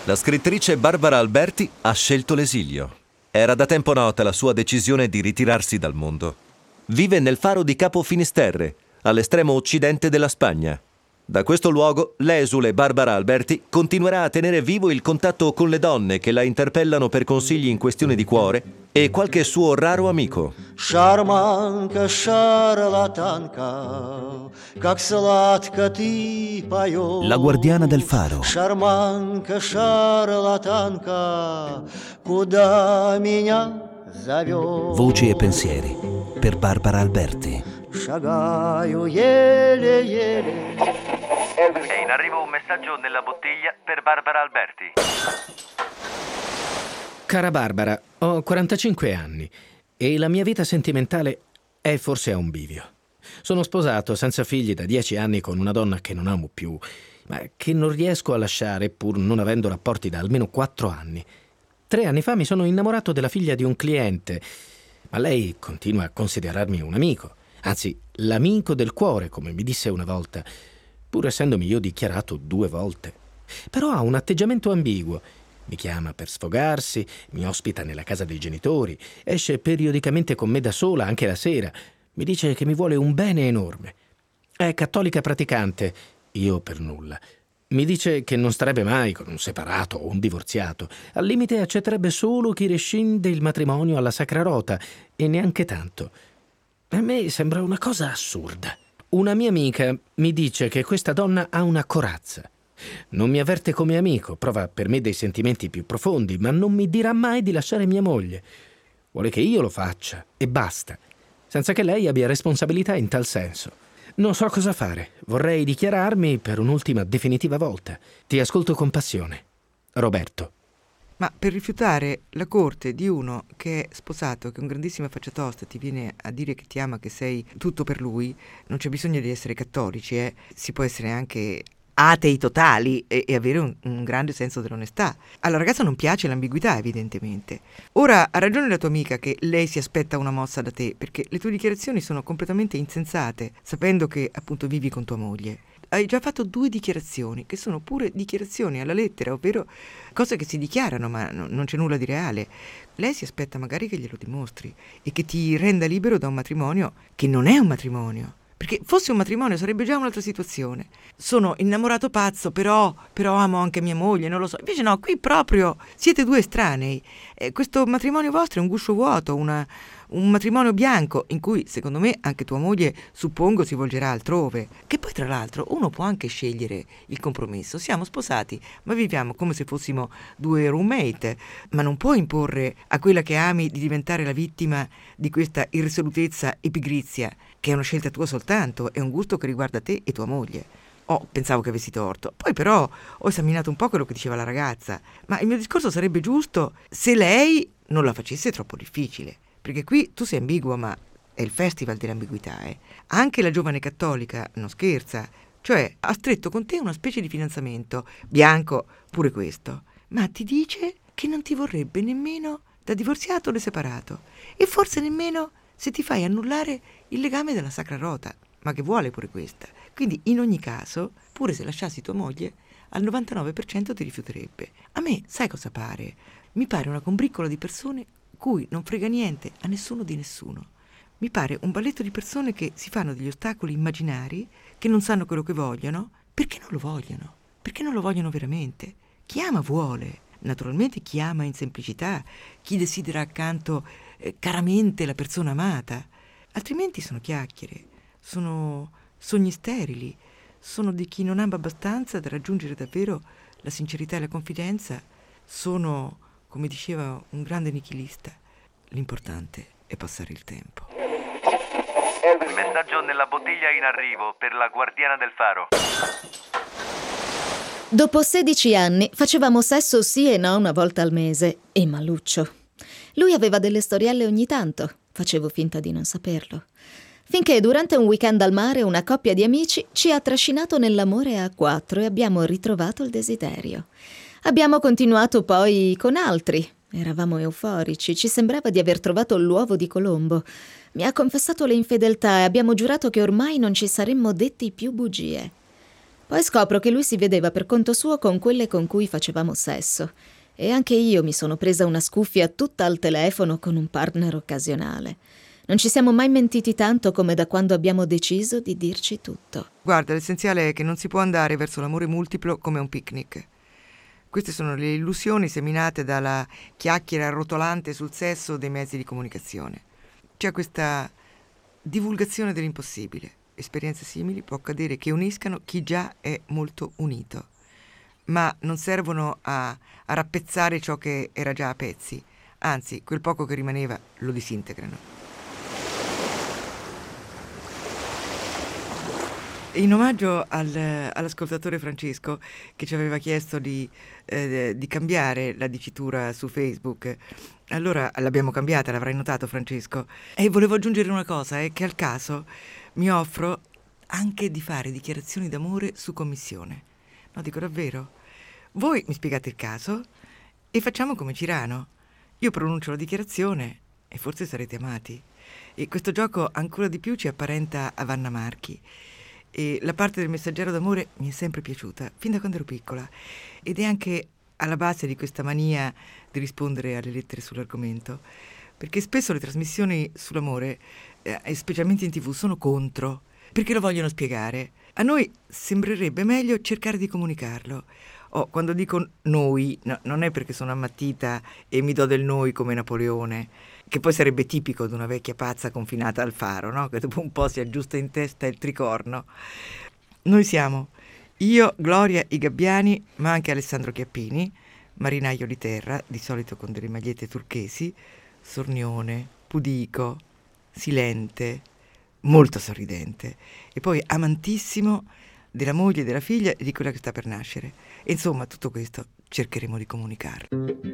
La scrittrice Barbara Alberti ha scelto l'esilio. Era da tempo nota la sua decisione di ritirarsi dal mondo. Vive nel faro di Capo Finisterre, all'estremo occidente della Spagna. Da questo luogo, l'esule Barbara Alberti continuerà a tenere vivo il contatto con le donne che la interpellano per consigli in questione di cuore e qualche suo raro amico. Шарманка, шарлатанка, как сладко ты поешь. La guardiana del faro. Шарманка, шарлатанка, куда меня зовешь? Voci e pensieri per Barbara Alberti. Шагаю еле-еле. È in arrivo un messaggio nella bottiglia per Barbara Alberti. Cara Barbara, ho 45 anni e la mia vita sentimentale è forse a un bivio. Sono sposato senza figli da 10 anni con una donna che non amo più, ma che non riesco a lasciare pur non avendo rapporti da almeno 4 anni. 3 anni fa mi sono innamorato della figlia di un cliente, ma lei continua a considerarmi un amico, anzi l'amico del cuore, come mi disse una volta, pur essendomi io dichiarato 2 volte. Però ha un atteggiamento ambiguo. Mi chiama per sfogarsi, mi ospita nella casa dei genitori, esce periodicamente con me da sola anche la sera. Mi dice che mi vuole un bene enorme. È cattolica praticante, io per nulla. Mi dice che non starebbe mai con un separato o un divorziato. Al limite accetterebbe solo chi rescinde il matrimonio alla Sacra Rota, e neanche tanto. A me sembra una cosa assurda. Una mia amica mi dice che questa donna ha una corazza. Non mi avverte come amico, prova per me dei sentimenti più profondi, ma non mi dirà mai di lasciare mia moglie. Vuole che io lo faccia, e basta, senza che lei abbia responsabilità in tal senso. Non so cosa fare. Vorrei dichiararmi per un'ultima definitiva volta. Ti ascolto con passione. Roberto. Ma per rifiutare la corte di uno che è sposato, che è un grandissimo facciatosta, ti viene a dire che ti ama, che sei tutto per lui, non c'è bisogno di essere cattolici, si può essere anche atei totali e avere un grande senso dell'onestà. Alla ragazza non piace l'ambiguità, evidentemente. Ora, ha ragione la tua amica che lei si aspetta una mossa da te, perché le tue dichiarazioni sono completamente insensate, sapendo che appunto vivi con tua moglie. Hai già fatto 2 dichiarazioni, che sono pure dichiarazioni alla lettera, ovvero cose che si dichiarano, ma non c'è nulla di reale. Lei si aspetta magari che glielo dimostri e che ti renda libero da un matrimonio che non è un matrimonio. Perché fosse un matrimonio sarebbe già un'altra situazione. Sono innamorato pazzo, però amo anche mia moglie, non lo so. Invece no, qui proprio siete 2 estranei. Questo matrimonio vostro è un guscio vuoto, un matrimonio bianco in cui, secondo me, anche tua moglie, suppongo, si volgerà altrove. Che poi, tra l'altro, uno può anche scegliere il compromesso. Siamo sposati, ma viviamo come se fossimo 2 roommate. Ma non puoi imporre a quella che ami di diventare la vittima di questa irresolutezza e pigrizia, che è una scelta tua soltanto, è un gusto che riguarda te e tua moglie. Pensavo che avessi torto. Poi però ho esaminato un po' quello che diceva la ragazza, ma il mio discorso sarebbe giusto se lei non la facesse troppo difficile. Perché qui tu sei ambiguo, ma è il festival dell'ambiguità, Anche la giovane cattolica non scherza, cioè ha stretto con te una specie di fidanzamento, bianco pure questo, ma ti dice che non ti vorrebbe nemmeno da divorziato o da separato, e forse nemmeno se ti fai annullare il legame della Sacra Rota, ma che vuole pure questa. Quindi in ogni caso, pure se lasciassi tua moglie, al 99% ti rifiuterebbe. A me, sai cosa pare? Mi pare una combriccola di persone cui non frega niente a nessuno di nessuno. Mi pare un balletto di persone che si fanno degli ostacoli immaginari, che non sanno quello che vogliono, perché non lo vogliono, perché non lo vogliono veramente. Chi ama vuole, naturalmente chi ama in semplicità, chi desidera accanto caramente la persona amata, altrimenti sono chiacchiere, sono sogni sterili, sono di chi non ama abbastanza da raggiungere davvero la sincerità e la confidenza, sono, come diceva un grande nichilista, l'importante è passare il tempo. Messaggio nella bottiglia in arrivo per la guardiana del faro. Dopo 16 anni facevamo sesso sì e no una volta al mese, e maluccio. Lui aveva delle storielle ogni tanto, facevo finta di non saperlo. Finché durante un weekend al mare una coppia di amici ci ha trascinato nell'amore a 4 e abbiamo ritrovato il desiderio. Abbiamo continuato poi con altri. Eravamo euforici, ci sembrava di aver trovato l'uovo di Colombo. Mi ha confessato le infedeltà e abbiamo giurato che ormai non ci saremmo detti più bugie. Poi scopro che lui si vedeva per conto suo con quelle con cui facevamo sesso. E anche io mi sono presa una scuffia tutta al telefono con un partner occasionale. Non ci siamo mai mentiti tanto come da quando abbiamo deciso di dirci tutto. Guarda, l'essenziale è che non si può andare verso l'amore multiplo come un picnic. Queste sono le illusioni seminate dalla chiacchiera rotolante sul sesso dei mezzi di comunicazione. C'è questa divulgazione dell'impossibile. Esperienze simili può accadere che uniscano chi già è molto unito, ma non servono a rappezzare ciò che era già a pezzi. Anzi, quel poco che rimaneva lo disintegrano. In omaggio all'ascoltatore Francesco che ci aveva chiesto di cambiare la dicitura su Facebook, allora l'abbiamo cambiata, l'avrai notato Francesco, e volevo aggiungere una cosa, è che al caso mi offro anche di fare dichiarazioni d'amore su commissione. No, dico davvero. Voi mi spiegate il caso e facciamo come Cirano. Io pronuncio la dichiarazione e forse sarete amati. E questo gioco ancora di più ci apparenta a Vanna Marchi. E la parte del messaggero d'amore mi è sempre piaciuta, fin da quando ero piccola, ed è anche alla base di questa mania di rispondere alle lettere sull'argomento, perché spesso le trasmissioni sull'amore, e specialmente in TV, sono contro, perché lo vogliono spiegare. A noi sembrerebbe meglio cercare di comunicarlo. Quando dico noi, no, non è perché sono ammattita e mi do del noi come Napoleone, che poi sarebbe tipico di una vecchia pazza confinata al faro, no? Che dopo un po' si aggiusta in testa il tricorno. Noi siamo io, Gloria, i Gabbiani, ma anche Alessandro Chiappini, marinaio di terra, di solito con delle magliette turchesi, sornione, pudico, silente, molto sorridente, e poi amantissimo della moglie e della figlia e di quella che sta per nascere. E insomma, tutto questo cercheremo di comunicarlo.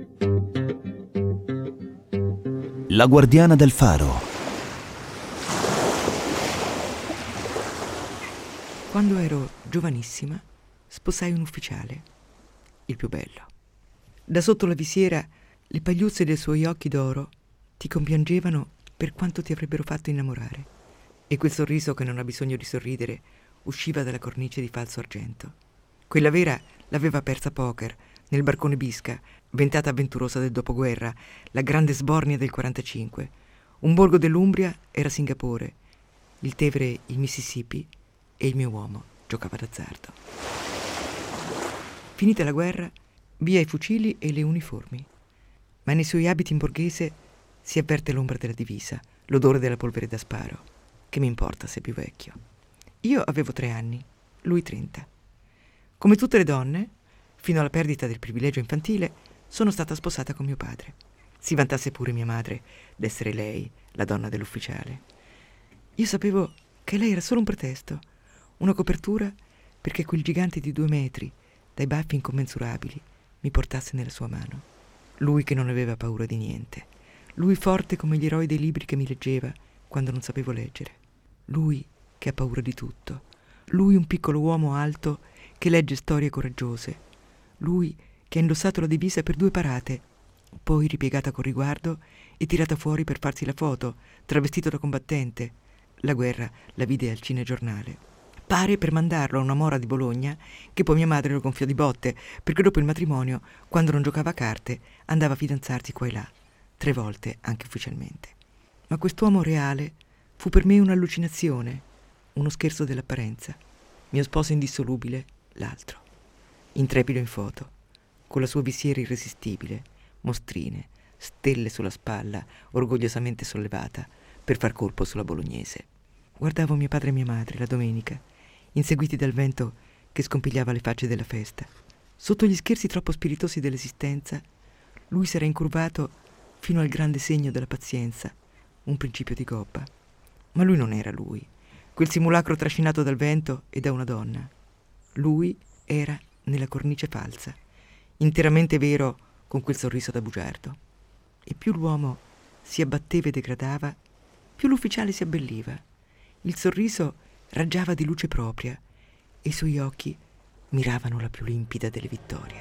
La guardiana del faro. Quando ero giovanissima, sposai un ufficiale, il più bello. Da sotto la visiera, le pagliuzze dei suoi occhi d'oro ti compiangevano per quanto ti avrebbero fatto innamorare, e quel sorriso che non ha bisogno di sorridere usciva dalla cornice di falso argento. Quella vera l'aveva persa Poker, nel barcone Bisca, ventata avventurosa del dopoguerra, la grande sbornia del 45. Un borgo dell'Umbria era Singapore, il Tevere il Mississippi, e il mio uomo giocava d'azzardo. Finita la guerra, via i fucili e le uniformi. Ma nei suoi abiti in borghese si avverte l'ombra della divisa, l'odore della polvere da sparo. Che mi importa se è più vecchio? Io avevo 3 anni, lui 30. Come tutte le donne, fino alla perdita del privilegio infantile, sono stata sposata con mio padre. Si vantasse pure mia madre d'essere lei, la donna dell'ufficiale. Io sapevo che lei era solo un pretesto, una copertura perché quel gigante di 2 metri, dai baffi incommensurabili, mi portasse nella sua mano. Lui che non aveva paura di niente. Lui forte come gli eroi dei libri che mi leggeva quando non sapevo leggere. Lui che ha paura di tutto. Lui un piccolo uomo alto che legge storie coraggiose. Lui che ha indossato la divisa per 2 parate, poi ripiegata con riguardo e tirata fuori per farsi la foto, travestito da combattente. La guerra la vide al cinegiornale. Pare per mandarlo a una mora di Bologna, che poi mia madre lo gonfiò di botte, perché dopo il matrimonio, quando non giocava a carte, andava a fidanzarsi qua e là, 3 volte anche ufficialmente. Ma quest'uomo reale fu per me un'allucinazione, uno scherzo dell'apparenza. Mio sposo indissolubile, l'altro. Intrepido in foto, con la sua visiera irresistibile, mostrine, stelle sulla spalla, orgogliosamente sollevata, per far colpo sulla bolognese. Guardavo mio padre e mia madre la domenica, inseguiti dal vento che scompigliava le facce della festa. Sotto gli scherzi troppo spiritosi dell'esistenza, lui s'era incurvato fino al grande segno della pazienza, un principio di gobba. Ma lui non era lui, quel simulacro trascinato dal vento e da una donna. Lui era nella cornice falsa, interamente vero con quel sorriso da bugiardo. E più l'uomo si abbatteva e degradava, più l'ufficiale si abbelliva. Il sorriso raggiava di luce propria e i suoi occhi miravano la più limpida delle vittorie.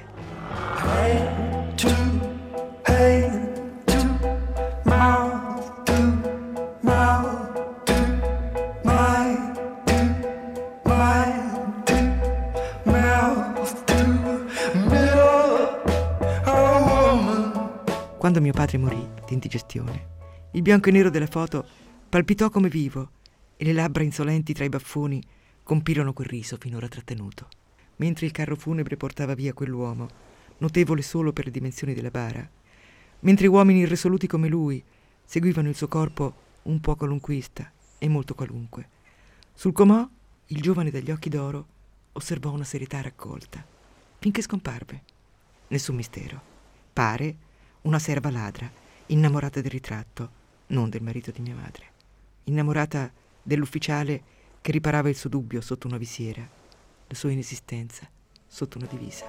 Quando mio padre morì di indigestione, il bianco e nero della foto palpitò come vivo e le labbra insolenti tra i baffoni compirono quel riso finora trattenuto. Mentre il carro funebre portava via quell'uomo, notevole solo per le dimensioni della bara, mentre uomini irresoluti come lui seguivano il suo corpo un po' qualunquista e molto qualunque, sul comò il giovane dagli occhi d'oro osservò una serietà raccolta, finché scomparve. Nessun mistero. Pare una serva ladra, innamorata del ritratto, non del marito di mia madre, innamorata dell'ufficiale che riparava il suo dubbio sotto una visiera, la sua inesistenza sotto una divisa.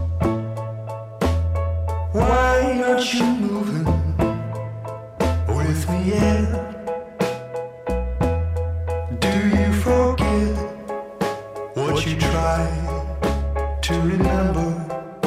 Why aren't you moving with me yet? Do you forget what you tried to remember?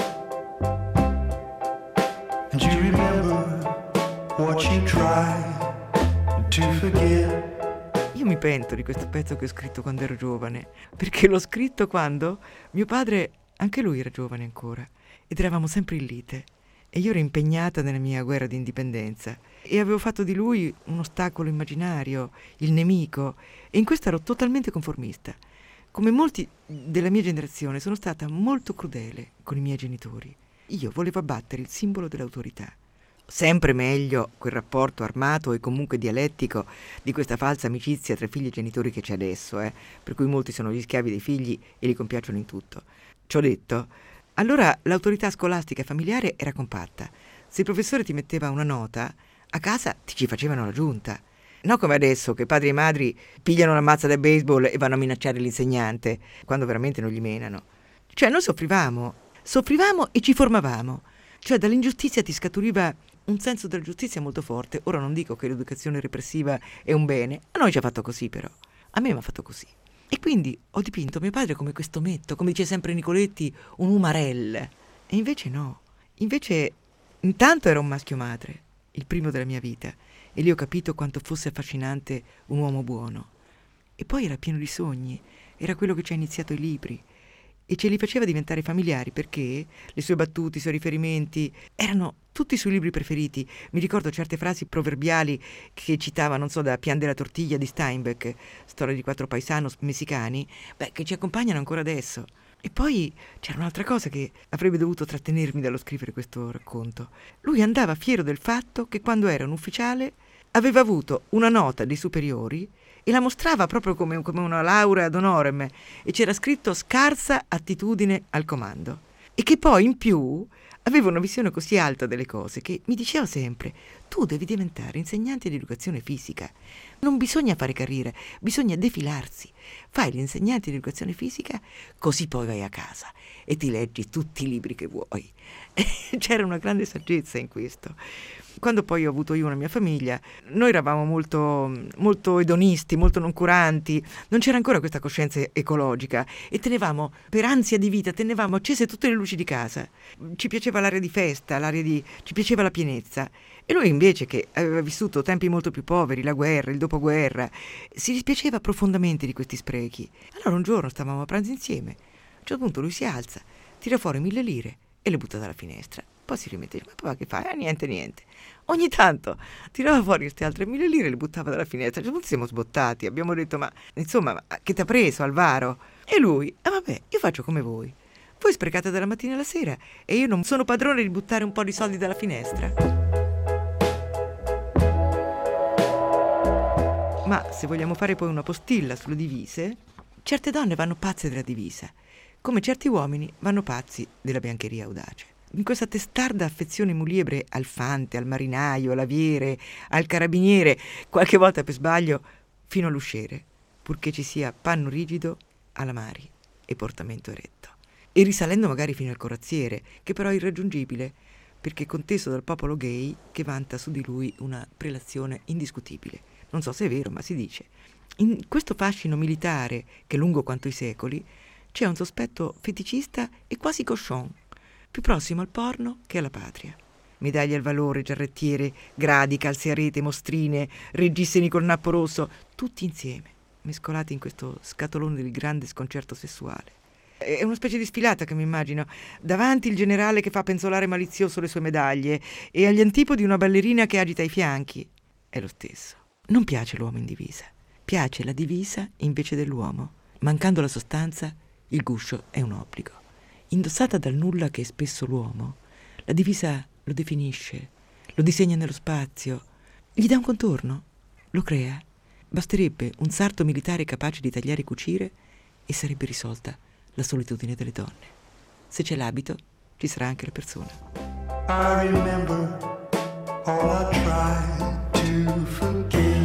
And you remember what you tried to forget? Io mi pento di questo pezzo che ho scritto quando ero giovane, perché l'ho scritto quando mio padre, anche lui era giovane ancora, ed eravamo sempre in lite. E io ero impegnata nella mia guerra di indipendenza e avevo fatto di lui un ostacolo immaginario, il nemico, e in questo ero totalmente conformista. Come molti della mia generazione sono stata molto crudele con i miei genitori. Io volevo abbattere il simbolo dell'autorità. Sempre meglio quel rapporto armato e comunque dialettico di questa falsa amicizia tra figli e genitori che c'è adesso, per cui molti sono gli schiavi dei figli e li compiacciono in tutto. Ciò detto, allora l'autorità scolastica e familiare era compatta. Se il professore ti metteva una nota, a casa ti ci facevano la giunta. No come adesso, che padri e madri pigliano la mazza da baseball e vanno a minacciare l'insegnante, quando veramente non gli menano. Cioè noi soffrivamo e ci formavamo. Cioè dall'ingiustizia ti scaturiva un senso della giustizia molto forte. Ora non dico che l'educazione repressiva è un bene, a noi ci ha fatto così però. A me mi ha fatto così. E quindi ho dipinto mio padre come questo metto, come dice sempre Nicoletti, un umarell. E invece no. Invece intanto era un maschio madre, il primo della mia vita, e lì ho capito quanto fosse affascinante un uomo buono. E poi era pieno di sogni, era quello che ci ha iniziato i libri e ce li faceva diventare familiari perché le sue battute, i suoi riferimenti erano tutti i suoi libri preferiti. Mi ricordo certe frasi proverbiali che citava, non so, da Pian della Tortiglia di Steinbeck, storia di 4 paisanos messicani, che ci accompagnano ancora adesso. E poi c'era un'altra cosa che avrebbe dovuto trattenermi dallo scrivere questo racconto. Lui andava fiero del fatto che quando era un ufficiale aveva avuto una nota dei superiori e la mostrava proprio come una laurea ad honorem, e c'era scritto scarsa attitudine al comando, e che poi in più aveva una visione così alta delle cose che mi diceva sempre: tu devi diventare insegnante di educazione fisica, non bisogna fare carriera, bisogna defilarsi, fai l'insegnante di educazione fisica, così poi vai a casa e ti leggi tutti i libri che vuoi. C'era una grande saggezza in questo. Quando poi ho avuto io una mia famiglia, noi eravamo molto edonisti, molto noncuranti, non c'era ancora questa coscienza ecologica e tenevamo, per ansia di vita, tenevamo accese tutte le luci di casa. Ci piaceva l'aria di festa, ci piaceva la pienezza. E lui invece, che aveva vissuto tempi molto più poveri, la guerra, il dopoguerra, si dispiaceva profondamente di questi sprechi. Allora un giorno stavamo a pranzo insieme, a un certo punto lui si alza, tira fuori 1000 lire e le butta dalla finestra. Poi si rimette, ma papà che fai? Niente. Ogni tanto tirava fuori queste altre 1000 lire e le buttava dalla finestra. A un certo punto siamo sbottati, abbiamo detto, ma che ti ha preso Alvaro? E lui, vabbè, io faccio come voi. Voi sprecate dalla mattina alla sera e io non sono padrone di buttare un po' di soldi dalla finestra. Ma se vogliamo fare poi una postilla sulle divise, certe donne vanno pazze della divisa, come certi uomini vanno pazzi della biancheria audace. In questa testarda affezione muliebre al fante, al marinaio, all'aviere, al carabiniere, qualche volta per sbaglio fino all'usciere, purché ci sia panno rigido, alamari e portamento eretto. E risalendo magari fino al corazziere, che però è irraggiungibile, perché è conteso dal popolo gay che vanta su di lui una prelazione indiscutibile. Non so se è vero, ma si dice. In questo fascino militare, che è lungo quanto i secoli, c'è un sospetto feticista e quasi cochon, più prossimo al porno che alla patria. Medaglie al valore, giarrettiere, gradi, calze a rete, mostrine, reggiseni col nappo rosso, tutti insieme, mescolati in questo scatolone del grande sconcerto sessuale. È una specie di sfilata che mi immagino. Davanti il generale che fa penzolare malizioso le sue medaglie e agli antipodi una ballerina che agita i fianchi. È lo stesso. Non piace l'uomo in divisa. Piace la divisa invece dell'uomo. Mancando la sostanza, il guscio è un obbligo. Indossata dal nulla che è spesso l'uomo, la divisa lo definisce, lo disegna nello spazio, gli dà un contorno, lo crea. Basterebbe un sarto militare capace di tagliare e cucire e sarebbe risolta la solitudine delle donne. Se c'è l'abito, ci sarà anche la persona. I remember all I tried to forget.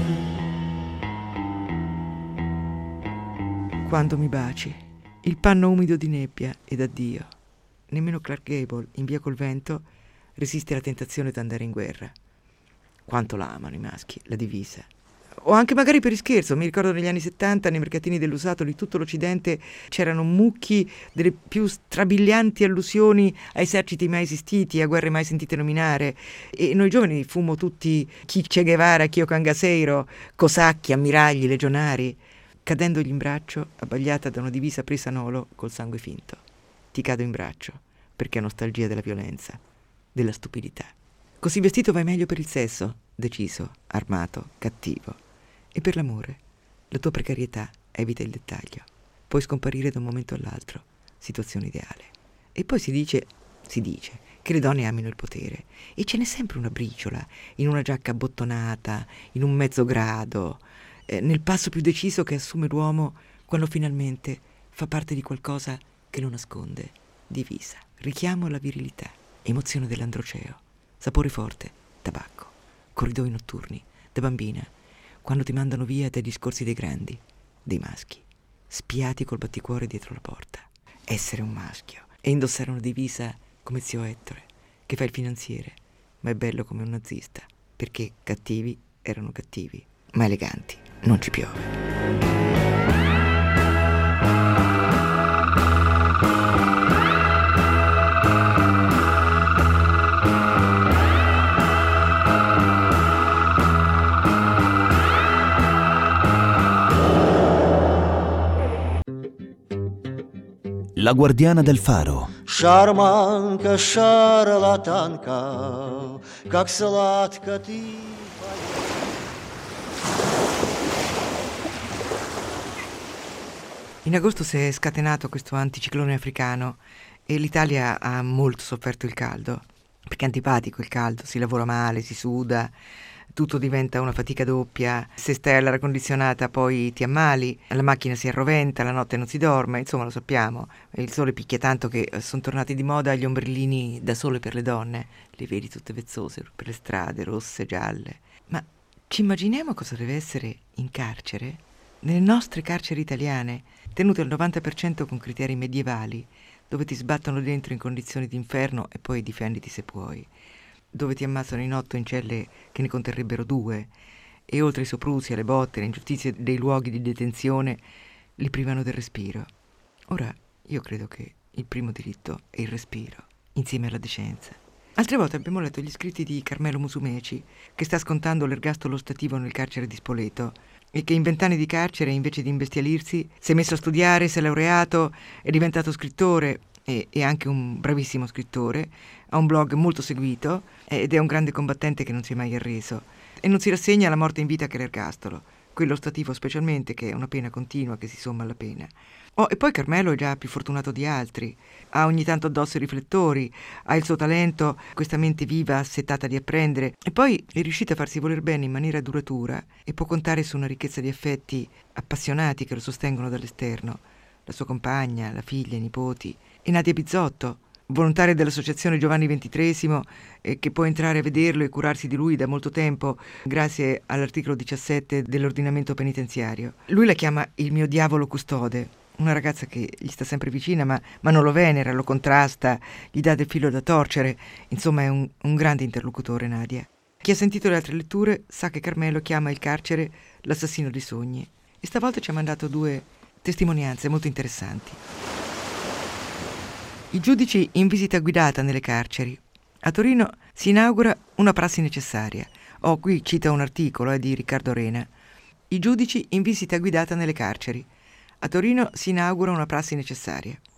Quando mi baci, il panno umido di nebbia ed addio. Nemmeno Clark Gable, in Via col vento, resiste alla tentazione di andare in guerra. Quanto la amano i maschi, la divisa. O anche magari per ischerzo, mi ricordo negli anni 70 nei mercatini dell'usato di tutto l'Occidente c'erano mucchi delle più strabilianti allusioni a eserciti mai esistiti, a guerre mai sentite nominare, e noi giovani fummo tutti chi Che Guevara, chi Cangaseiro, cosacchi, ammiragli, legionari, cadendogli in braccio, abbagliata da una divisa presa a nolo col sangue finto. Ti cado in braccio perché ho nostalgia della violenza, della stupidità. Così vestito vai meglio per il sesso, deciso, armato, cattivo. E per l'amore, la tua precarietà evita il dettaglio. Puoi scomparire da un momento all'altro, situazione ideale. E poi si dice che le donne amino il potere. E ce n'è sempre una briciola, in una giacca abbottonata, in un mezzo grado, nel passo più deciso che assume l'uomo quando finalmente fa parte di qualcosa che lo nasconde. Divisa, richiamo alla virilità, emozione dell'androceo, sapore forte, tabacco, corridoi notturni, da bambina, quando ti mandano via dai discorsi dei grandi, dei maschi, spiati col batticuore dietro la porta. Essere un maschio e indossare una divisa come zio Ettore, che fa il finanziere, ma è bello come un nazista, perché cattivi erano cattivi, ma eleganti non ci piove. La guardiana del faro. Шарманка, шарлатанка, как сладко ты поешь. In agosto si è scatenato questo anticiclone africano e l'Italia ha molto sofferto il caldo, perché è antipatico il caldo, si lavora male, si suda, tutto diventa una fatica doppia. Se stai all'aria condizionata poi ti ammali, la macchina si arroventa, la notte non si dorme, insomma lo sappiamo. Il sole picchia tanto che sono tornati di moda gli ombrellini da sole per le donne, li vedi tutte vezzose per le strade, rosse, gialle. Ma ci immaginiamo cosa deve essere in carcere? Nelle nostre carceri italiane, tenute al 90% con criteri medievali, dove ti sbattono dentro in condizioni di inferno e poi difenditi se puoi, dove ti ammazzano in 8 in celle che ne conterrebbero 2, e oltre ai soprusi, alle botte, le ingiustizie dei luoghi di detenzione, li privano del respiro. Ora, io credo che il primo diritto è il respiro, insieme alla decenza. Altre volte abbiamo letto gli scritti di Carmelo Musumeci, che sta scontando l'ergastolo stativo nel carcere di Spoleto, e che in 20 anni di carcere, invece di imbestialirsi, si è messo a studiare, si è laureato, è diventato scrittore, e anche un bravissimo scrittore, ha un blog molto seguito ed è un grande combattente che non si è mai arreso e non si rassegna alla morte in vita che è l'ergastolo, quello stativo specialmente, che è una pena continua che si somma alla pena. E poi Carmelo è già più fortunato di altri, ha ogni tanto addosso i riflettori, ha il suo talento, questa mente viva assetata di apprendere, e poi è riuscito a farsi voler bene in maniera duratura e può contare su una ricchezza di affetti appassionati che lo sostengono dall'esterno, la sua compagna, la figlia, i nipoti, e Nadia Bizzotto, volontaria dell'associazione Giovanni XXIII, che può entrare a vederlo e curarsi di lui da molto tempo grazie all'articolo 17 dell'ordinamento penitenziario. Lui la chiama il mio diavolo custode, una ragazza che gli sta sempre vicina ma non lo venera, lo contrasta, gli dà del filo da torcere, insomma è un grande interlocutore Nadia. Chi ha sentito le altre letture sa che Carmelo chiama il carcere l'assassino dei sogni e stavolta ci ha mandato 2 testimonianze molto interessanti. I giudici in visita guidata nelle carceri. A Torino si inaugura una prassi necessaria. Qui cita un articolo di Riccardo Rena. I giudici in visita guidata nelle carceri. A Torino si inaugura una prassi necessaria.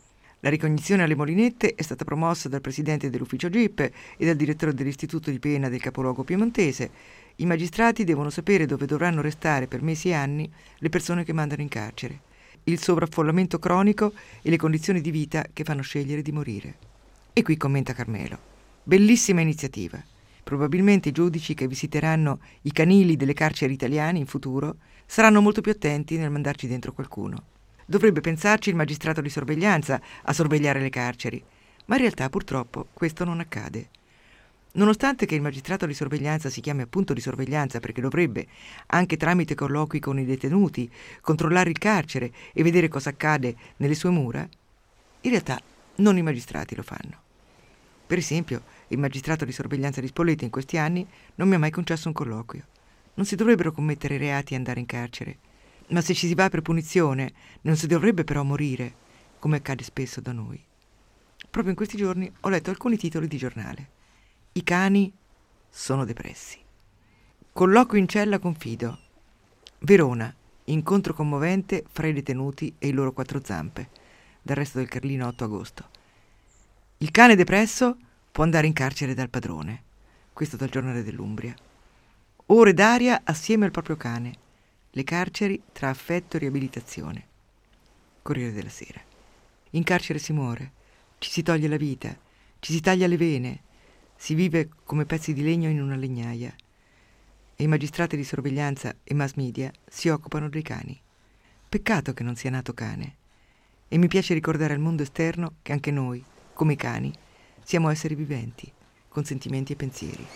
La ricognizione alle molinette è stata promossa dal presidente dell'ufficio GIP e dal direttore dell'istituto di pena del capoluogo piemontese. I magistrati devono sapere dove dovranno restare per mesi e anni le persone che mandano in carcere. Il sovraffollamento cronico e le condizioni di vita che fanno scegliere di morire. E qui commenta Carmelo. Bellissima iniziativa. Probabilmente i giudici che visiteranno i canili delle carceri italiane in futuro saranno molto più attenti nel mandarci dentro qualcuno. Dovrebbe pensarci il magistrato di sorveglianza a sorvegliare le carceri, ma in realtà purtroppo questo non accade. Nonostante che il magistrato di sorveglianza si chiami appunto di sorveglianza perché dovrebbe, anche tramite colloqui con i detenuti, controllare il carcere e vedere cosa accade nelle sue mura, in realtà non i magistrati lo fanno. Per esempio, il magistrato di sorveglianza di Spoleto in questi anni non mi ha mai concesso un colloquio. Non si dovrebbero commettere reati e andare in carcere. Ma se ci si va per punizione, non si dovrebbe però morire, come accade spesso da noi. Proprio in questi giorni ho letto alcuni titoli di giornale. I cani sono depressi. Colloquio in cella con Fido. Verona, incontro commovente fra i detenuti e i loro 4 zampe. Dal Resto del Carlino, 8 agosto. Il cane depresso può andare in carcere dal padrone. Questo dal Giornale dell'Umbria. Ore d'aria assieme al proprio cane. Le carceri tra affetto e riabilitazione. Corriere della Sera. In carcere si muore, ci si toglie la vita, ci si taglia le vene, si vive come pezzi di legno in una legnaia. E i magistrati di sorveglianza e mass media si occupano dei cani. Peccato che non sia nato cane. E mi piace ricordare al mondo esterno che anche noi, come i cani, siamo esseri viventi, con sentimenti e pensieri.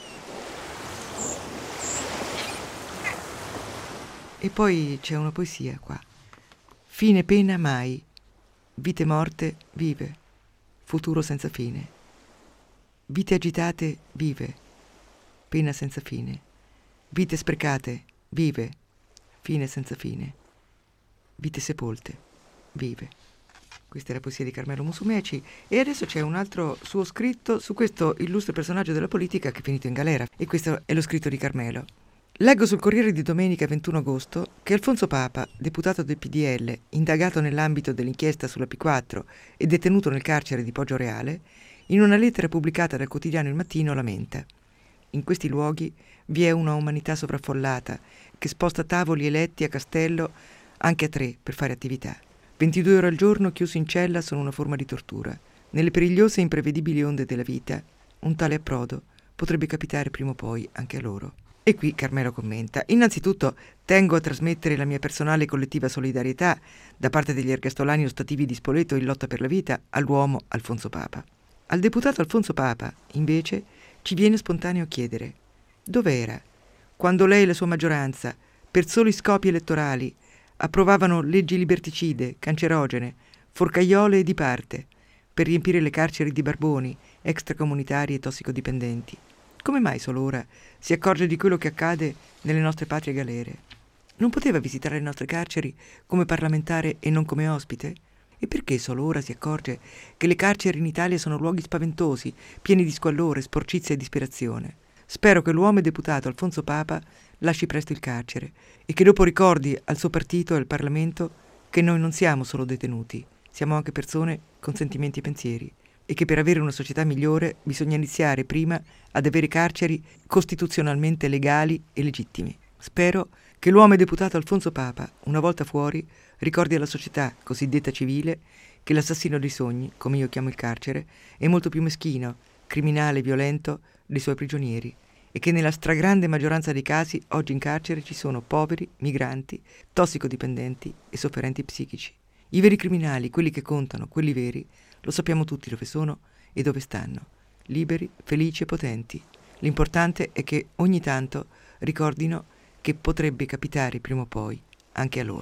E poi c'è una poesia qua. Fine pena mai, vite morte vive, futuro senza fine. Vite agitate vive, pena senza fine. Vite sprecate vive, fine senza fine. Vite sepolte vive. Questa è la poesia di Carmelo Musumeci e adesso c'è un altro suo scritto su questo illustre personaggio della politica che è finito in galera e questo è lo scritto di Carmelo. Leggo sul Corriere di domenica 21 agosto che Alfonso Papa, deputato del PDL, indagato nell'ambito dell'inchiesta sulla P4 e detenuto nel carcere di Poggioreale, in una lettera pubblicata dal quotidiano Il Mattino lamenta: in questi luoghi vi è una umanità sovraffollata che sposta tavoli e letti a castello anche a 3 per fare attività. 22 ore al giorno chiusi in cella sono una forma di tortura. Nelle perigliose e imprevedibili onde della vita, un tale approdo potrebbe capitare prima o poi anche a loro. E qui Carmelo commenta: innanzitutto tengo a trasmettere la mia personale e collettiva solidarietà da parte degli ergastolani ostativi di Spoleto in lotta per la vita all'uomo Alfonso Papa. Al deputato Alfonso Papa, invece, ci viene spontaneo chiedere: dov'era quando lei e la sua maggioranza, per soli scopi elettorali, approvavano leggi liberticide, cancerogene, forcaiole e di parte, per riempire le carceri di barboni, extracomunitari e tossicodipendenti? Come mai solo ora si accorge di quello che accade nelle nostre patrie galere? Non poteva visitare le nostre carceri come parlamentare e non come ospite? E perché solo ora si accorge che le carceri in Italia sono luoghi spaventosi, pieni di squallore, sporcizia e disperazione? Spero che l'uomo e deputato Alfonso Papa lasci presto il carcere e che dopo ricordi al suo partito e al Parlamento che noi non siamo solo detenuti, siamo anche persone con sentimenti e pensieri, e che per avere una società migliore bisogna iniziare prima ad avere carceri costituzionalmente legali e legittimi. Spero che l'uomo e deputato Alfonso Papa, una volta fuori, ricordi alla società cosiddetta civile che l'assassino dei sogni, come io chiamo il carcere, è molto più meschino, criminale e violento dei suoi prigionieri, e che nella stragrande maggioranza dei casi oggi in carcere ci sono poveri, migranti, tossicodipendenti e sofferenti psichici. I veri criminali, quelli che contano, quelli veri, lo sappiamo tutti dove sono e dove stanno, liberi, felici e potenti. L'importante è che ogni tanto ricordino che potrebbe capitare prima o poi anche a loro.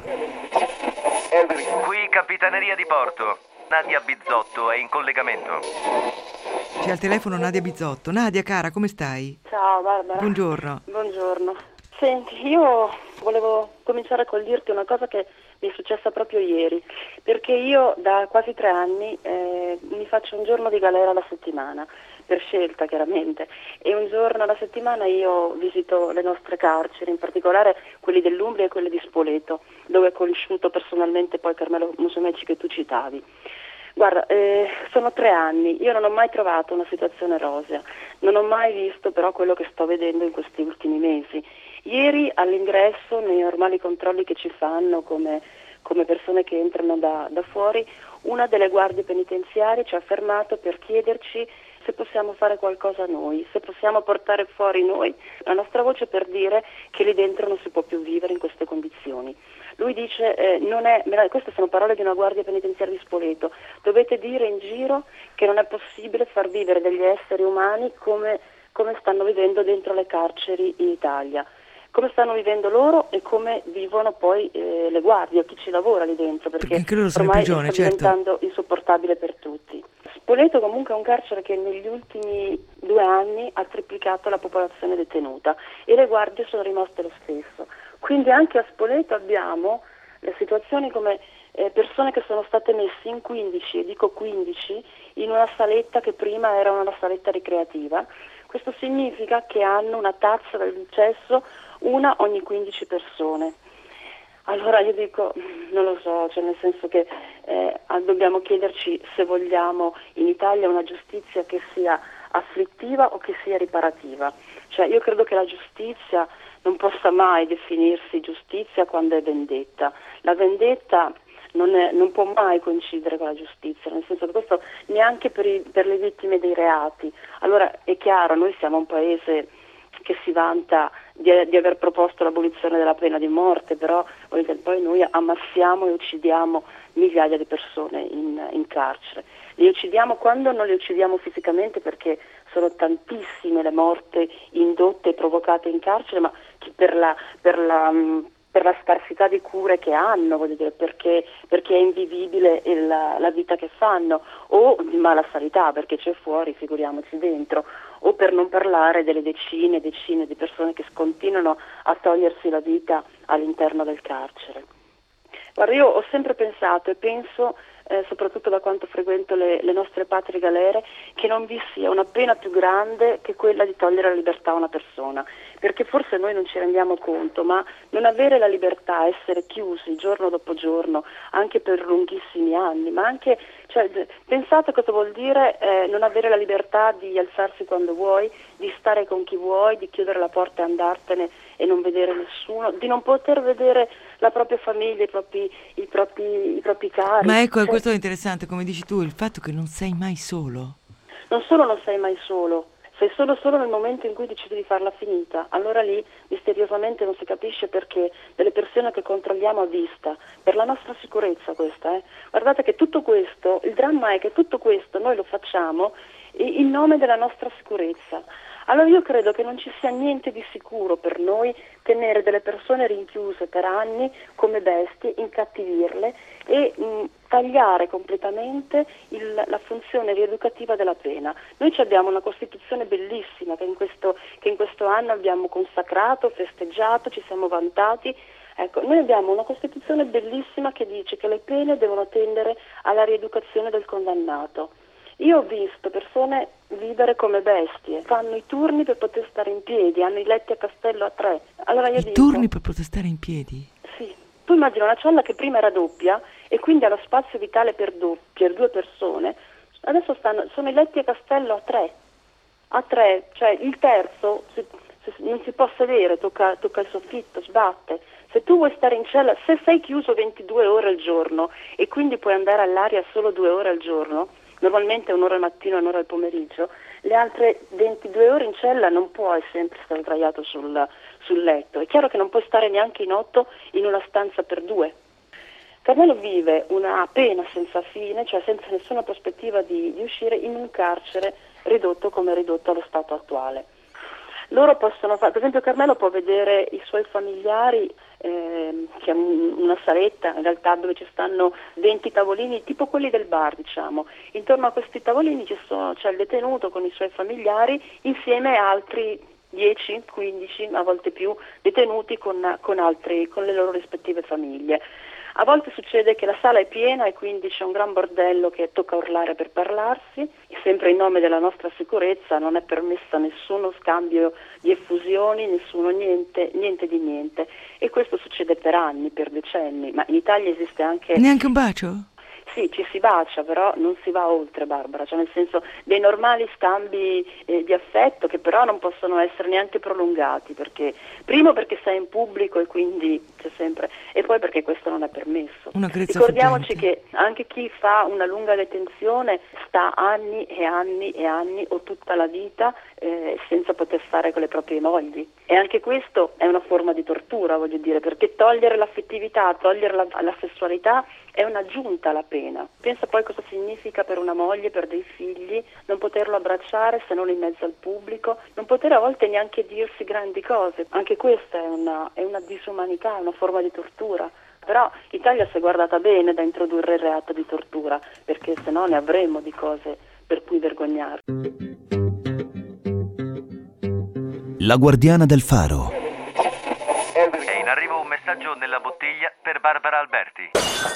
Qui Capitaneria di Porto. Nadia Bizzotto è in collegamento. C'è al telefono Nadia Bizzotto. Nadia, cara, come stai? Ciao Barbara. Buongiorno. Buongiorno. Senti, io volevo cominciare col dirti una cosa che mi è successa proprio ieri, perché io da quasi 3 anni mi faccio un giorno di galera alla settimana, per scelta chiaramente, e un giorno alla settimana io visito le nostre carceri, in particolare quelli dell'Umbria e quelle di Spoleto, dove ho conosciuto personalmente poi Carmelo Musumeci che tu citavi. Guarda, sono 3 anni, io non ho mai trovato una situazione rosea, non ho mai visto però quello che sto vedendo in questi ultimi mesi. Ieri all'ingresso, nei normali controlli che ci fanno come persone che entrano da fuori, una delle guardie penitenziarie ci ha fermato per chiederci se possiamo fare qualcosa noi, se possiamo portare fuori noi la nostra voce per dire che lì dentro non si può più vivere in queste condizioni. Lui dice, queste sono parole di una guardia penitenziaria di Spoleto, dovete dire in giro che non è possibile far vivere degli esseri umani come stanno vivendo dentro le carceri in Italia, come stanno vivendo loro e come vivono poi le guardie, chi ci lavora lì dentro, perché anche loro sono in ormai prigione, sta certo. diventando insopportabile per tutti. Spoleto comunque è un carcere che negli ultimi 2 anni ha triplicato la popolazione detenuta e le guardie sono rimaste lo stesso. Quindi anche a Spoleto abbiamo le situazioni come persone che sono state messe in 15, e dico 15, in una saletta che prima era una saletta ricreativa. Questo significa che hanno una tazza del cesso una ogni 15 persone. Allora io dico, non lo so, cioè nel senso che dobbiamo chiederci se vogliamo in Italia una giustizia che sia afflittiva o che sia riparativa. Cioè io credo che la giustizia non possa mai definirsi giustizia quando è vendetta. La vendetta non può mai coincidere con la giustizia, nel senso che questo neanche per le vittime dei reati. Allora è chiaro, noi siamo un paese che si vanta di aver proposto l'abolizione della pena di morte, però poi noi ammassiamo e uccidiamo migliaia di persone in carcere. Le uccidiamo quando non le uccidiamo fisicamente, perché sono tantissime le morti indotte e provocate in carcere, ma per la scarsità di cure che hanno, voglio dire, perché è invivibile la vita che fanno, o di mala sanità, perché c'è fuori, figuriamoci dentro, o per non parlare delle decine e decine di persone che continuano a togliersi la vita all'interno del carcere. Guarda, io ho sempre pensato e penso, soprattutto da quanto frequento le nostre patrie galere, che non vi sia una pena più grande che quella di togliere la libertà a una persona, perché forse noi non ci rendiamo conto, ma non avere la libertà, essere chiusi giorno dopo giorno, anche per lunghissimi anni, ma anche, cioè, pensate cosa vuol dire non avere la libertà di alzarsi quando vuoi, di stare con chi vuoi, di chiudere la porta e andartene e non vedere nessuno, di non poter vedere la propria famiglia, i propri cari. Ma ecco, questo è interessante, come dici tu, il fatto che non sei mai solo. Non solo non sei mai solo, sei solo nel momento in cui decidi di farla finita. Allora lì misteriosamente non si capisce perché delle persone che controlliamo a vista, per la nostra sicurezza questa, Guardate che tutto questo, il dramma è che tutto questo noi lo facciamo in nome della nostra sicurezza. Allora io credo che non ci sia niente di sicuro per noi tenere delle persone rinchiuse per anni come bestie, incattivirle e tagliare completamente la funzione rieducativa della pena. Noi abbiamo una Costituzione bellissima che in questo anno abbiamo consacrato, festeggiato, ci siamo vantati. Ecco, noi abbiamo una Costituzione bellissima che dice che le pene devono tendere alla rieducazione del condannato. Io ho visto persone vivere come bestie, fanno i turni per poter stare in piedi, hanno i letti a castello a 3. Allora io dico, turni per poter stare in piedi? Sì. Tu immagina una cella che prima era doppia e quindi ha lo spazio vitale per 2 persone, adesso sono i letti a castello a 3. A 3, cioè il terzo non si può sedere, tocca il soffitto, sbatte. Se tu vuoi stare in cella, se sei chiuso 22 ore al giorno e quindi puoi andare all'aria solo 2 ore al giorno, normalmente 1 ora al mattino e 1 ora al pomeriggio, le altre 22 ore in cella non puoi sempre stare sdraiato sul letto. È chiaro che non puoi stare neanche in 8 in una stanza per 2. Carmelo vive una pena senza fine, cioè senza nessuna prospettiva di uscire, in un carcere ridotto come è ridotto allo stato attuale. Loro possono fare, per esempio Carmelo può vedere i suoi familiari, che è una saletta in realtà dove ci stanno 20 tavolini, tipo quelli del bar, diciamo. Intorno a questi tavolini c'è il detenuto con i suoi familiari insieme a altri 10, 15, a volte più detenuti con le loro rispettive famiglie. A volte succede che la sala è piena e quindi c'è un gran bordello che tocca urlare per parlarsi, e sempre in nome della nostra sicurezza non è permessa nessuno scambio di effusioni, niente di niente. E questo succede per anni, per decenni, ma in Italia esiste anche... Neanche un bacio? Sì, ci si bacia, però non si va oltre, Barbara, cioè nel senso dei normali scambi di affetto che però non possono essere neanche prolungati, perché primo perché sei in pubblico e quindi c'è sempre, e poi perché questo non è permesso. Una grezza Ricordiamoci fuggente. che anche chi fa una lunga detenzione sta anni e anni e anni o tutta la vita senza poter stare con le proprie mogli, e anche questo è una forma di tortura, voglio dire, perché togliere l'affettività, togliere la sessualità è un'aggiunta alla pena. Pensa poi cosa significa per una moglie, per dei figli, non poterlo abbracciare se non in mezzo al pubblico, non poter a volte neanche dirsi grandi cose. Anche questa è una disumanità, è una forma di tortura. Però Italia si è guardata bene da introdurre il reato di tortura, perché se no ne avremmo di cose per cui vergognarci. La guardiana del faro. È in arrivo un messaggio nella bottiglia per Barbara Alberti.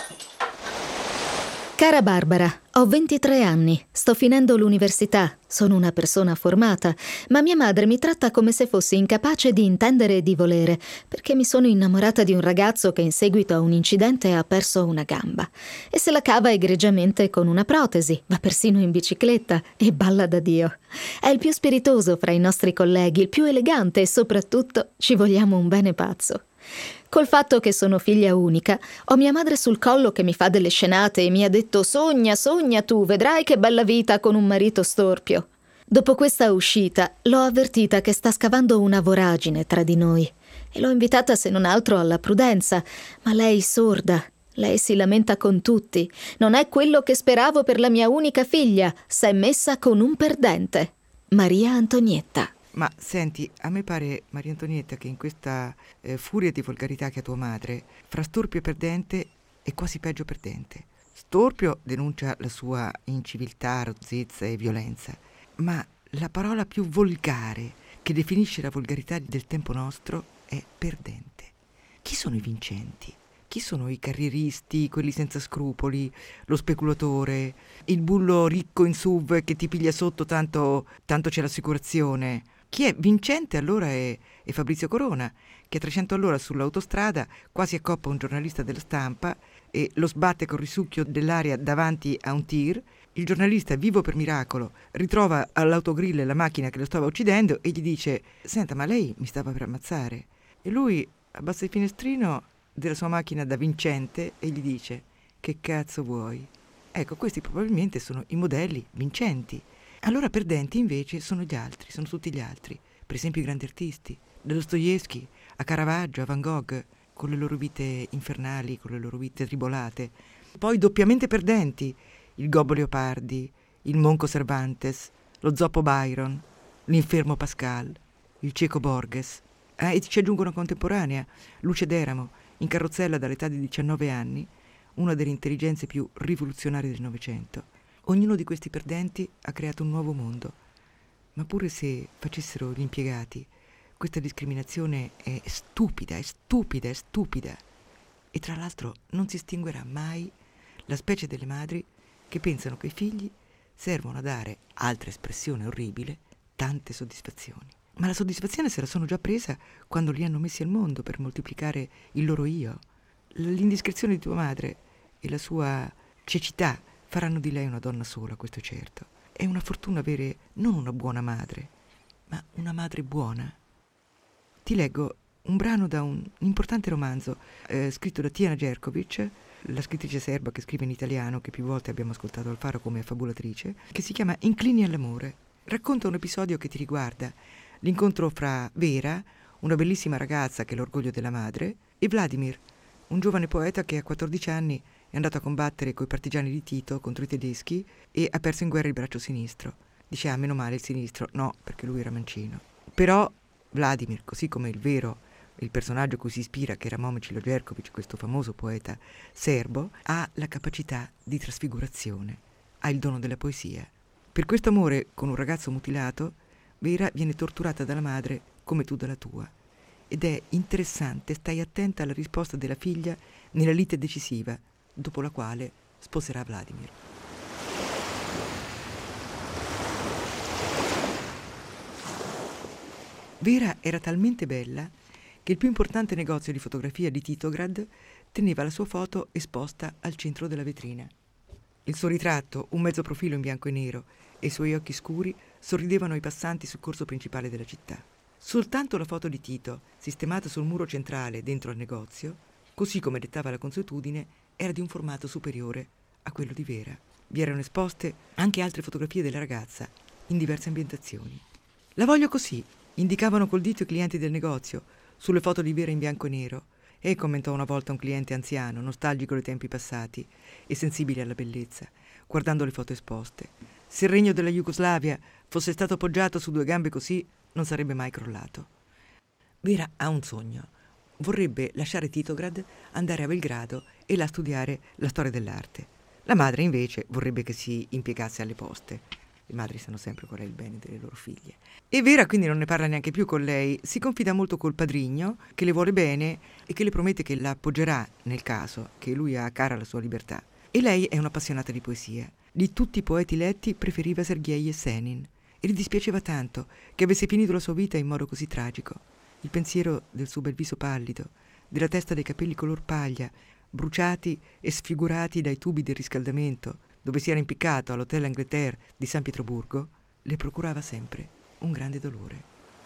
Cara Barbara, ho 23 anni, sto finendo l'università, sono una persona formata, ma mia madre mi tratta come se fossi incapace di intendere e di volere, perché mi sono innamorata di un ragazzo che in seguito a un incidente ha perso una gamba e se la cava egregiamente con una protesi, va persino in bicicletta e balla da Dio. È il più spiritoso fra i nostri colleghi, il più elegante e soprattutto ci vogliamo un bene pazzo. Col fatto che sono figlia unica, ho mia madre sul collo che mi fa delle scenate e mi ha detto «Sogna, sogna tu, vedrai che bella vita con un marito storpio». Dopo questa uscita, l'ho avvertita che sta scavando una voragine tra di noi e l'ho invitata se non altro alla prudenza, ma lei sorda. Lei si lamenta con tutti. Non è quello che speravo per la mia unica figlia. S'è messa con un perdente. Maria Antonietta. Ma senti, a me pare, Maria Antonietta, che in questa furia di volgarità che ha tua madre, fra storpio e perdente è quasi peggio perdente. Storpio denuncia la sua inciviltà, rozzezza e violenza, ma la parola più volgare che definisce la volgarità del tempo nostro è perdente. Chi sono i vincenti? Chi sono i carrieristi, quelli senza scrupoli, lo speculatore, il bullo ricco in SUV che ti piglia sotto tanto c'è l'assicurazione? Chi è vincente allora è Fabrizio Corona, che a 300 all'ora sull'autostrada quasi accoppa un giornalista della Stampa e lo sbatte col risucchio dell'aria davanti a un tir. Il giornalista, vivo per miracolo, ritrova all'autogrill la macchina che lo stava uccidendo e gli dice «Senta, ma lei mi stava per ammazzare?» E lui abbassa il finestrino della sua macchina da vincente e gli dice «Che cazzo vuoi?» Ecco, questi probabilmente sono i modelli vincenti. Allora perdenti invece sono gli altri, sono tutti gli altri. Per esempio i grandi artisti, da Dostoevsky a Caravaggio, a Van Gogh, con le loro vite infernali, con le loro vite tribolate. Poi doppiamente perdenti, il Gobbo Leopardi, il monco Cervantes, lo zoppo Byron, l'infermo Pascal, il cieco Borges. E ci aggiungo una contemporanea, Luce d'Eramo, in carrozzella dall'età di 19 anni, una delle intelligenze più rivoluzionarie del Novecento. Ognuno di questi perdenti ha creato un nuovo mondo, ma pure se facessero gli impiegati, questa discriminazione è stupida, è stupida, è stupida. E tra l'altro non si estinguerà mai la specie delle madri che pensano che i figli servono a dare, altra espressione orribile, tante soddisfazioni. Ma la soddisfazione se la sono già presa quando li hanno messi al mondo per moltiplicare il loro io. L'indiscrezione di tua madre e la sua cecità faranno di lei una donna sola, questo è certo. È una fortuna avere non una buona madre, ma una madre buona. Ti leggo un brano da un importante romanzo scritto da Tijana Jerković, la scrittrice serba che scrive in italiano, che più volte abbiamo ascoltato al Faro come affabulatrice, che si chiama Inclini all'amore. Racconta un episodio che ti riguarda, l'incontro fra Vera, una bellissima ragazza che è l'orgoglio della madre, e Vladimir, un giovane poeta che a 14 anni è andato a combattere coi partigiani di Tito contro i tedeschi e ha perso in guerra il braccio sinistro. Dice, ah, meno male il sinistro. No, perché lui era mancino. Però Vladimir, così come il personaggio a cui si ispira, che era Momcilo Jerković, questo famoso poeta serbo, ha la capacità di trasfigurazione, ha il dono della poesia. Per questo amore con un ragazzo mutilato, Vera viene torturata dalla madre come tu dalla tua. Ed è interessante, stai attenta alla risposta della figlia nella lite decisiva, dopo la quale sposerà Vladimir. Vera era talmente bella che il più importante negozio di fotografia di Titograd teneva la sua foto esposta al centro della vetrina. Il suo ritratto, un mezzo profilo in bianco e nero, e i suoi occhi scuri sorridevano ai passanti sul corso principale della città. Soltanto la foto di Tito, sistemata sul muro centrale dentro al negozio, così come dettava la consuetudine, era di un formato superiore a quello di Vera. Vi erano esposte anche altre fotografie della ragazza in diverse ambientazioni. «La voglio così», indicavano col dito i clienti del negozio sulle foto di Vera in bianco e nero, e commentò una volta un cliente anziano, nostalgico dei tempi passati e sensibile alla bellezza, guardando le foto esposte. Se il regno della Jugoslavia fosse stato poggiato su 2 gambe così, non sarebbe mai crollato. Vera ha un sogno. Vorrebbe lasciare Titograd, andare a Belgrado e là studiare la storia dell'arte. La madre invece vorrebbe che si impiegasse alle poste. Le madri sanno sempre qual è il bene delle loro figlie. E Vera quindi non ne parla neanche più con lei, si confida molto col padrigno, che le vuole bene e che le promette che la appoggerà nel caso, che lui ha cara la sua libertà. E lei è un'appassionata di poesia. Di tutti i poeti letti preferiva Sergej Esenin e gli dispiaceva tanto che avesse finito la sua vita in modo così tragico. Il pensiero del suo bel viso pallido, della testa dei capelli color paglia, bruciati e sfigurati dai tubi del riscaldamento, dove si era impiccato all'Hotel Angleterre di San Pietroburgo, le procurava sempre un grande dolore.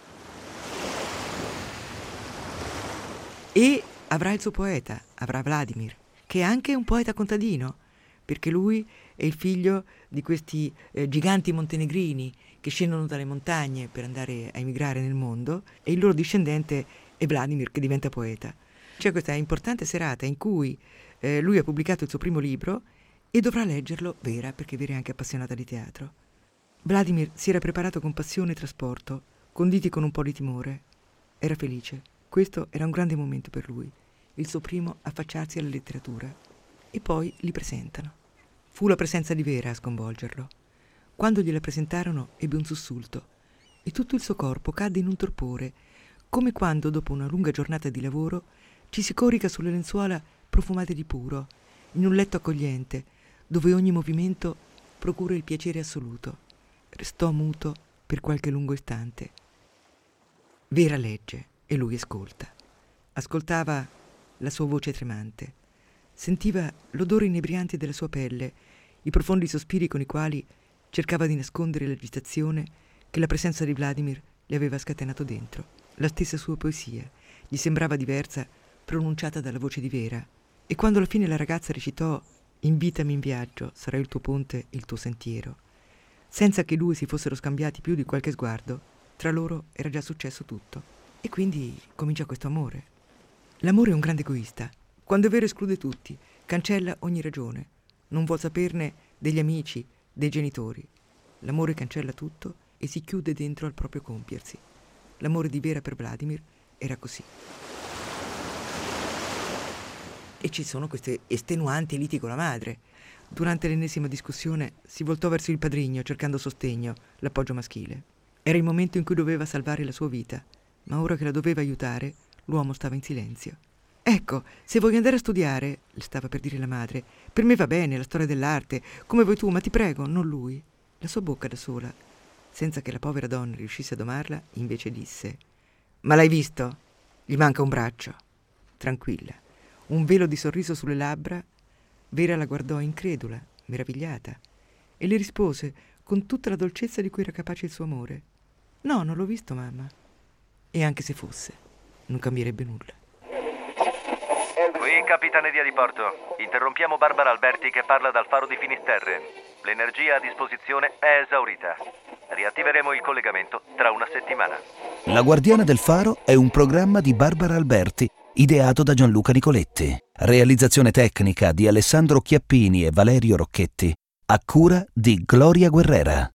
E avrà il suo poeta, avrà Vladimir, che è anche un poeta contadino, perché lui è il figlio di questi giganti montenegrini che scendono dalle montagne per andare a emigrare nel mondo, e il loro discendente è Vladimir, che diventa poeta. C'è questa importante serata in cui lui ha pubblicato il suo primo libro e dovrà leggerlo Vera, perché Vera è anche appassionata di teatro. Vladimir si era preparato con passione e trasporto, conditi con un po' di timore. Era felice. Questo era un grande momento per lui, il suo primo affacciarsi alla letteratura. E poi li presentano. Fu la presenza di Vera a sconvolgerlo. Quando gliela presentarono ebbe un sussulto e tutto il suo corpo cadde in un torpore, come quando dopo una lunga giornata di lavoro ci si corica sulle lenzuola profumate di puro, in un letto accogliente, dove ogni movimento procura il piacere assoluto. Restò muto per qualche lungo istante. Vera legge e lui ascolta. Ascoltava la sua voce tremante. Sentiva l'odore inebriante della sua pelle, i profondi sospiri con i quali cercava di nascondere l'agitazione che la presenza di Vladimir le aveva scatenato dentro. La stessa sua poesia gli sembrava diversa, pronunciata dalla voce di Vera. E quando alla fine la ragazza recitò «Invitami in viaggio, sarà il tuo ponte, il tuo sentiero», senza che lui si fossero scambiati più di qualche sguardo, tra loro era già successo tutto. E quindi comincia questo amore. L'amore è un grande egoista. Quando è vero esclude tutti, cancella ogni ragione, non vuol saperne degli amici, dei genitori. L'amore cancella tutto e si chiude dentro al proprio compiersi. L'amore di Vera per Vladimir era così. E ci sono queste estenuanti liti con la madre. Durante l'ennesima discussione si voltò verso il padrigno cercando sostegno, l'appoggio maschile. Era il momento in cui doveva salvare la sua vita, ma ora che la doveva aiutare, l'uomo stava in silenzio. «Ecco, se vuoi andare a studiare», le stava per dire la madre, «per me va bene la storia dell'arte, come vuoi tu, ma ti prego, non lui». La sua bocca da sola, senza che la povera donna riuscisse a domarla, invece disse: «Ma l'hai visto? Gli manca un braccio». Tranquilla, un velo di sorriso sulle labbra, Vera la guardò incredula, meravigliata, e le rispose con tutta la dolcezza di cui era capace il suo amore: «No, non l'ho visto, mamma». E anche se fosse, non cambierebbe nulla. Qui Capitaneria di Porto. Interrompiamo Barbara Alberti che parla dal faro di Finisterre. L'energia a disposizione è esaurita. Riattiveremo il collegamento tra una settimana. La Guardiana del Faro è un programma di Barbara Alberti, ideato da Gianluca Nicoletti. Realizzazione tecnica di Alessandro Chiappini e Valerio Rocchetti. A cura di Gloria Guerrera.